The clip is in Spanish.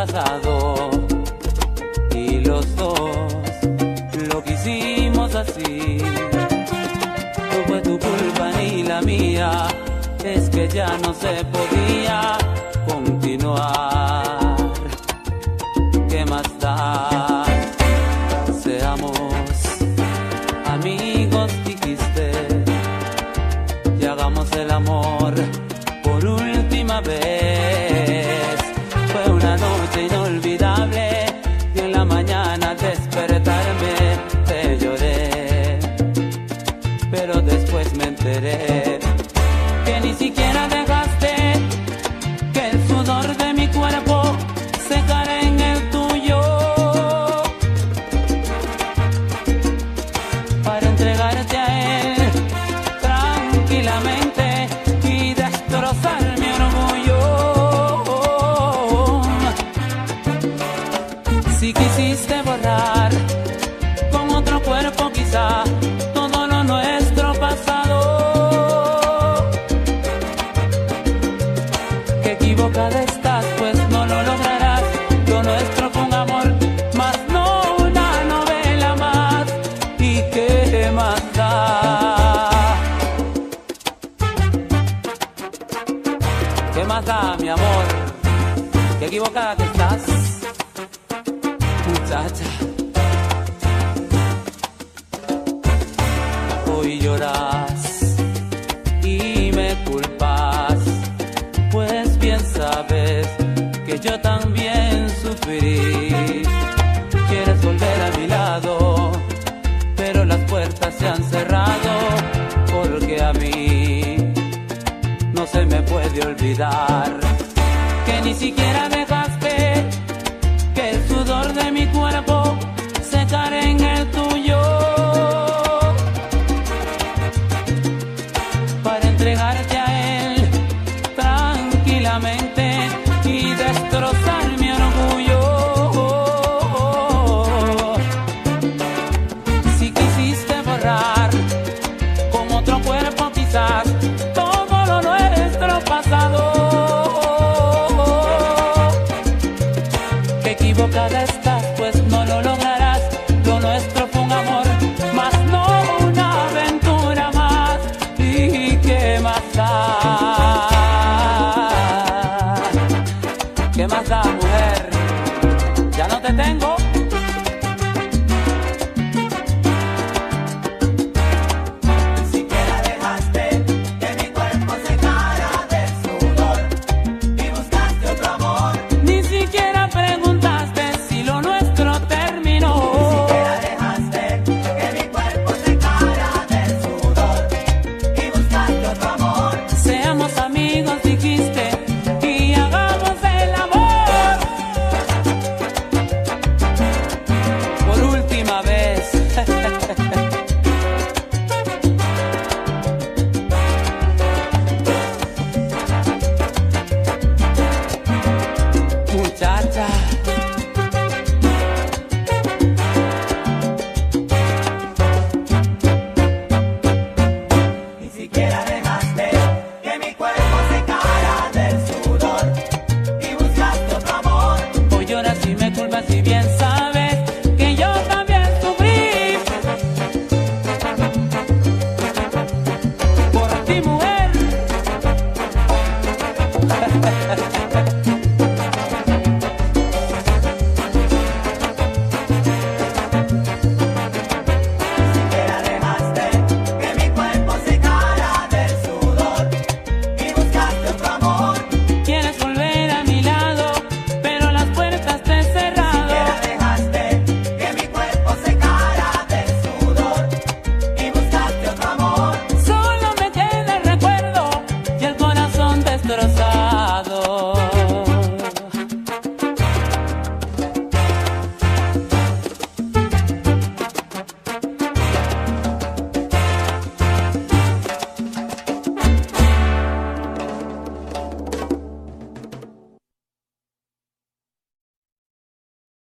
pasado y los dos lo quisimos así. No fue tu culpa ni la mía, es que ya no se podía continuar. ¿Qué más da? Seamos amigos, dijiste, y hagamos el amor por última vez. Fue una noche inolvidable y en la mañana al despertarme te lloré, pero después me enteré que ni siquiera dejaste que el sudor de mi cuerpo secara en el tuyo para entregarte a él tranquilamente y destrozar mi orgullo. Si quisiste borrar con otro cuerpo quizá todo lo nuestro pasado, que equivocada estás, pues no lo lograrás. Lo nuestro fue un amor, más no una novela más. ¿Y qué más da? ¿Qué más da, mi amor? ¿Qué equivocada que estás, muchacha? Hoy lloras y me culpas, pues bien sabes que yo también sufrí. Quieres volver a mi lado, pero las puertas se han cerrado, porque a mí no se me puede olvidar que ni siquiera dejaste que el sudor de mi cuerpo secara en el tuyo para entregarte a él tranquilamente y destrozar mi orgullo. Si quisiste borrar con otro cuerpo quizás todo lo nuestro pasado, que equivocada estás, pues no lo lograrás. Lo nuestro fue un amor, más no una aventura más. ¿Y qué más da? ¿Qué más da, mujer? Ya no te tengo. Ni siquiera dejaste que mi cuerpo secara del sudor y buscaste otro amor. Ni siquiera preguntaste si lo nuestro terminó. Ni siquiera dejaste que mi cuerpo secara del sudor y buscaste otro amor. Seamos amigos, dijiste, y hagamos el amor por última vez. Muchacha, Ni siquiera dejaste que mi cuerpo secara del sudor y buscaste otro amor. hoy lloras y me culpas y bien sabes que yo también sufrí por ti, mujer.